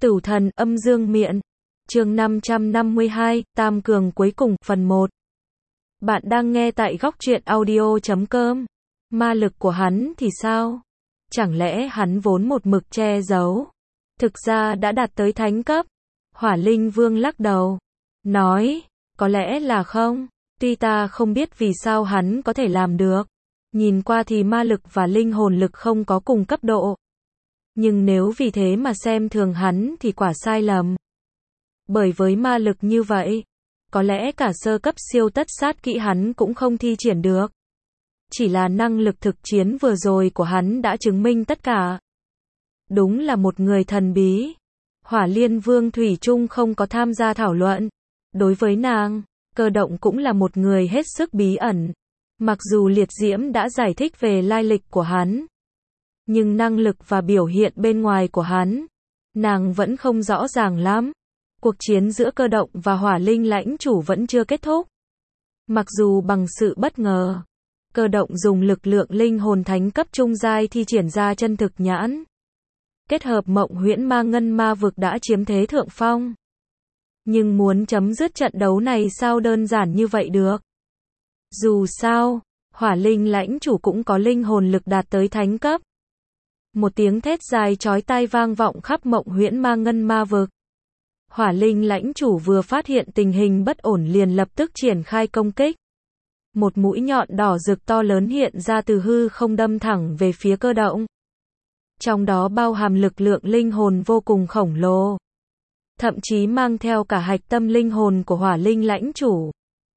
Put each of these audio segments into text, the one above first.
Tử thần âm dương miện. Chương 552, Tam cường cuối cùng, phần 1. Bạn đang nghe tại góc truyện audio.com. Ma lực của hắn thì sao? Chẳng lẽ hắn vốn một mực che giấu? Thực ra đã đạt tới thánh cấp. Hỏa Linh Vương lắc đầu. Nói, có lẽ là không. Tuy ta không biết vì sao hắn có thể làm được. Nhìn qua thì ma lực và linh hồn lực không có cùng cấp độ. Nhưng nếu vì thế mà xem thường hắn thì quả sai lầm. Bởi với ma lực như vậy, có lẽ cả sơ cấp siêu tất sát kỹ hắn cũng không thi triển được. Chỉ là năng lực thực chiến vừa rồi của hắn đã chứng minh tất cả. Đúng là một người thần bí. Hỏa Liên Vương thủy chung không có tham gia thảo luận. Đối với nàng, Cơ Động cũng là một người hết sức bí ẩn. Mặc dù Liệt Diễm đã giải thích về lai lịch của hắn, nhưng năng lực và biểu hiện bên ngoài của hắn, nàng vẫn không rõ ràng lắm. Cuộc chiến giữa Cơ Động và Hỏa Linh lãnh chủ vẫn chưa kết thúc. Mặc dù bằng sự bất ngờ, Cơ Động dùng lực lượng linh hồn thánh cấp trung giai thi triển ra chân thực nhãn. Kết hợp mộng huyễn ma ngân ma vực đã chiếm thế thượng phong. Nhưng muốn chấm dứt trận đấu này sao đơn giản như vậy được? Dù sao, Hỏa Linh lãnh chủ cũng có linh hồn lực đạt tới thánh cấp. Một tiếng thét dài chói tai vang vọng khắp mộng huyễn ma ngân ma vực. Hỏa Linh lãnh chủ vừa phát hiện tình hình bất ổn liền lập tức triển khai công kích. Một mũi nhọn đỏ rực to lớn hiện ra từ hư không đâm thẳng về phía Cơ Động. Trong đó bao hàm lực lượng linh hồn vô cùng khổng lồ. Thậm chí mang theo cả hạch tâm linh hồn của Hỏa Linh lãnh chủ.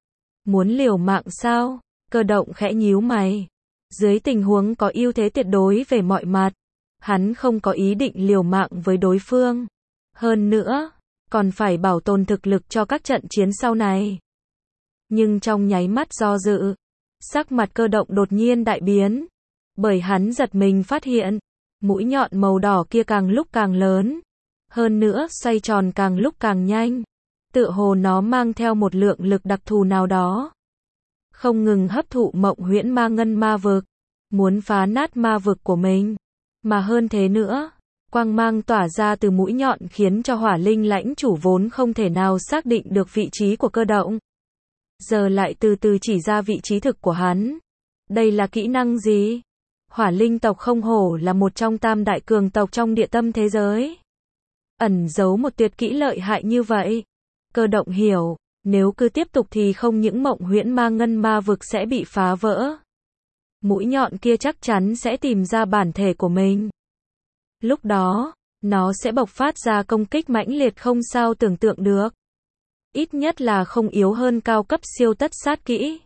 Muốn liều mạng sao? Cơ Động khẽ nhíu mày. Dưới tình huống có ưu thế tuyệt đối về mọi mặt, hắn không có ý định liều mạng với đối phương. Hơn nữa, còn phải bảo tồn thực lực cho các trận chiến sau này. Nhưng trong nháy mắt do dự, sắc mặt Cơ Động đột nhiên đại biến. Bởi hắn giật mình phát hiện, mũi nhọn màu đỏ kia càng lúc càng lớn. Hơn nữa xoay tròn càng lúc càng nhanh. Tựa hồ nó mang theo một lượng lực đặc thù nào đó. Không ngừng hấp thụ mộng huyễn ma ngân ma vực. Muốn phá nát ma vực của mình. Mà hơn thế nữa, quang mang tỏa ra từ mũi nhọn khiến cho Hỏa Linh lãnh chủ vốn không thể nào xác định được vị trí của Cơ Động. Giờ lại từ từ chỉ ra vị trí thực của hắn. Đây là kỹ năng gì? Hỏa Linh tộc không hổ là một trong tam đại cường tộc trong địa tâm thế giới. Ẩn giấu một tuyệt kỹ lợi hại như vậy. Cơ Động hiểu, nếu cứ tiếp tục thì không những mộng huyễn ma ngân ma vực sẽ bị phá vỡ. Mũi nhọn kia chắc chắn sẽ tìm ra bản thể của mình. Lúc đó, nó sẽ bộc phát ra công kích mãnh liệt không sao tưởng tượng được. Ít nhất là không yếu hơn cao cấp siêu tất sát kỹ.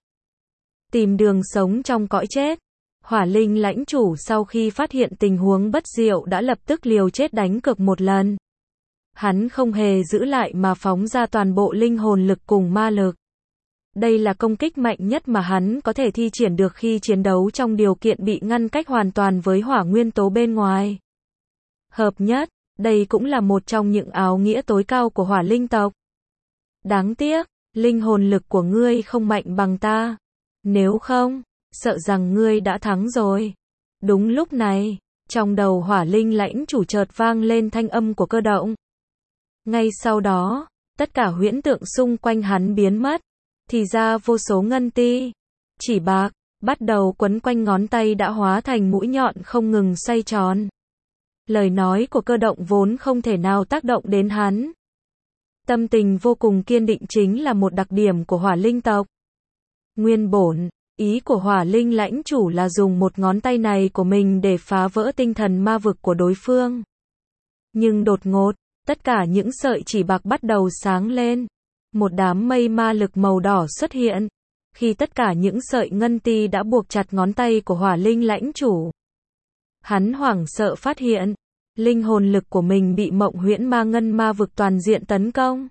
Tìm đường sống trong cõi chết. Hỏa Linh lãnh chủ sau khi phát hiện tình huống bất diệu đã lập tức liều chết đánh cược một lần. Hắn không hề giữ lại mà phóng ra toàn bộ linh hồn lực cùng ma lực. Đây là công kích mạnh nhất mà hắn có thể thi triển được khi chiến đấu trong điều kiện bị ngăn cách hoàn toàn với hỏa nguyên tố bên ngoài. Hợp nhất, đây cũng là một trong những áo nghĩa tối cao của Hỏa Linh tộc. Đáng tiếc, linh hồn lực của ngươi không mạnh bằng ta. Nếu không, sợ rằng ngươi đã thắng rồi. Đúng lúc này, trong đầu Hỏa Linh lãnh chủ chợt vang lên thanh âm của Cơ Động. Ngay sau đó, tất cả huyễn tượng xung quanh hắn biến mất. Thì ra vô số ngân ti, chỉ bạc, bắt đầu quấn quanh ngón tay đã hóa thành mũi nhọn không ngừng xoay tròn. Lời nói của Cơ Động vốn không thể nào tác động đến hắn. Tâm tình vô cùng kiên định chính là một đặc điểm của Hỏa Linh tộc. Nguyên bổn, ý của Hỏa Linh lãnh chủ là dùng một ngón tay này của mình để phá vỡ tinh thần ma vực của đối phương. Nhưng đột ngột, tất cả những sợi chỉ bạc bắt đầu sáng lên. Một đám mây ma lực màu đỏ xuất hiện. Khi tất cả những sợi ngân ti đã buộc chặt ngón tay của Hỏa Linh lãnh chủ. Hắn hoảng sợ phát hiện, linh hồn lực của mình bị mộng huyễn ma ngân ma vực toàn diện tấn công.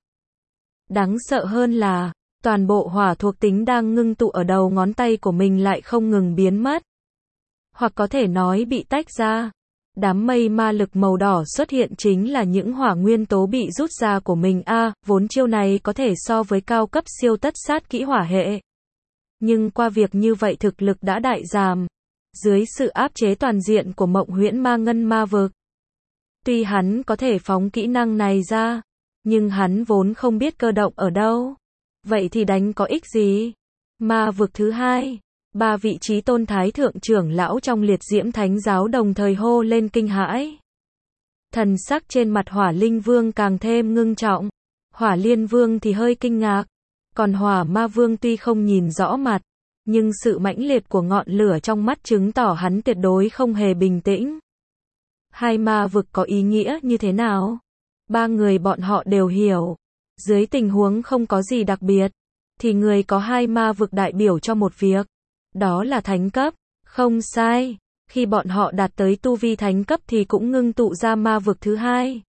Đáng sợ hơn là, toàn bộ hỏa thuộc tính đang ngưng tụ ở đầu ngón tay của mình lại không ngừng biến mất. Hoặc có thể nói bị tách ra. Đám mây ma lực màu đỏ xuất hiện chính là những hỏa nguyên tố bị rút ra của mình vốn chiêu này có thể so với cao cấp siêu tất sát kỹ hỏa hệ. Nhưng qua việc như vậy thực lực đã đại giảm. Dưới sự áp chế toàn diện của mộng huyễn ma ngân ma vực. Tuy hắn có thể phóng kỹ năng này ra, nhưng hắn vốn không biết cơ động ở đâu. Vậy thì đánh có ích gì? Ma vực thứ hai, 3 vị trí tôn thái thượng trưởng lão trong liệt diễm thánh giáo đồng thời hô lên kinh hãi. Thần sắc trên mặt Hỏa Linh Vương càng thêm ngưng trọng. Hỏa Liên Vương thì hơi kinh ngạc. Còn Hỏa Ma Vương tuy không nhìn rõ mặt, nhưng sự mãnh liệt của ngọn lửa trong mắt chứng tỏ hắn tuyệt đối không hề bình tĩnh. Hai ma vực có ý nghĩa như thế nào? 3 người bọn họ đều hiểu. Dưới tình huống không có gì đặc biệt, thì người có 2 ma vực đại biểu cho một việc. Đó là thánh cấp. Không sai. Khi bọn họ đạt tới tu vi thánh cấp thì cũng ngưng tụ ra ma vực thứ hai.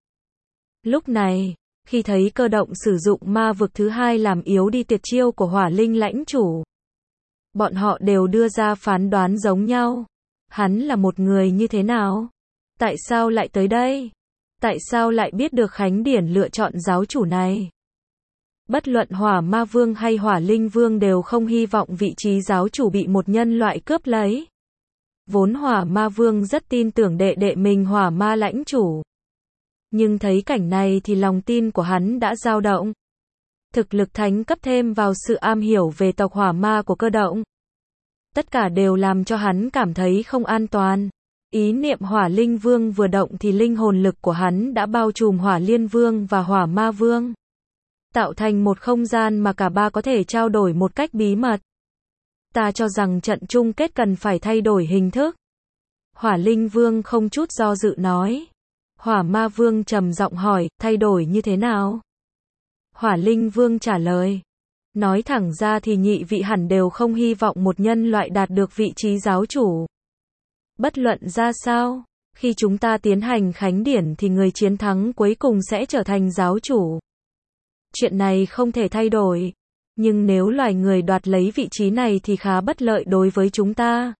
Lúc này, khi thấy cơ động sử dụng ma vực thứ hai làm yếu đi tuyệt chiêu của Hỏa Linh lãnh chủ, bọn họ đều đưa ra phán đoán giống nhau. Hắn là một người như thế nào? Tại sao lại tới đây? Tại sao lại biết được Khánh Điển lựa chọn giáo chủ này? Bất luận Hỏa Ma Vương hay Hỏa Linh Vương đều không hy vọng vị trí giáo chủ bị một nhân loại cướp lấy. Vốn Hỏa Ma Vương rất tin tưởng đệ đệ mình Hỏa Ma lãnh chủ. Nhưng thấy cảnh này thì lòng tin của hắn đã dao động. Thực lực thánh cấp thêm vào sự am hiểu về tộc Hỏa Ma của cơ động. Tất cả đều làm cho hắn cảm thấy không an toàn. Ý niệm Hỏa Linh Vương vừa động thì linh hồn lực của hắn đã bao trùm Hỏa Liên Vương và Hỏa Ma Vương, tạo thành một không gian mà cả ba có thể trao đổi một cách bí mật. Ta cho rằng trận chung kết cần phải thay đổi hình thức. Hỏa Linh Vương không chút do dự nói. Hỏa Ma Vương trầm giọng hỏi, thay đổi như thế nào? Hỏa Linh Vương trả lời. Nói thẳng ra thì nhị vị hẳn đều không hy vọng một nhân loại đạt được vị trí giáo chủ. Bất luận ra sao, khi chúng ta tiến hành khánh điển thì người chiến thắng cuối cùng sẽ trở thành giáo chủ. Chuyện này không thể thay đổi. Nhưng nếu loài người đoạt lấy vị trí này thì khá bất lợi đối với chúng ta.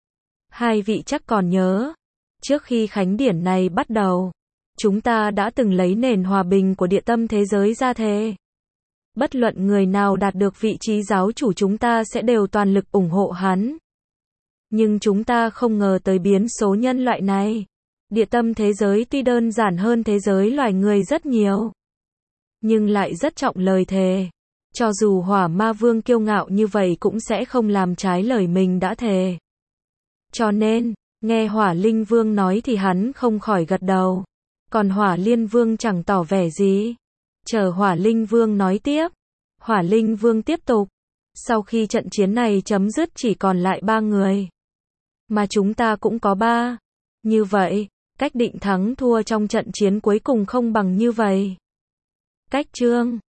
Hai vị chắc còn nhớ, trước khi khánh điển này bắt đầu, chúng ta đã từng lấy nền hòa bình của địa tâm thế giới ra thề. Bất luận người nào đạt được vị trí giáo chủ chúng ta sẽ đều toàn lực ủng hộ hắn. Nhưng chúng ta không ngờ tới biến số nhân loại này. Địa tâm thế giới tuy đơn giản hơn thế giới loài người rất nhiều, nhưng lại rất trọng lời thề. Cho dù Hỏa Ma Vương kiêu ngạo như vậy cũng sẽ không làm trái lời mình đã thề. Cho nên, nghe Hỏa Linh Vương nói thì hắn không khỏi gật đầu. Còn Hỏa Liên Vương chẳng tỏ vẻ gì. Chờ Hỏa Linh Vương nói tiếp. Hỏa Linh Vương tiếp tục. Sau khi trận chiến này chấm dứt chỉ còn lại 3 người. Mà chúng ta cũng có 3. Như vậy, cách định thắng thua trong trận chiến cuối cùng không bằng như vậy. Cách chương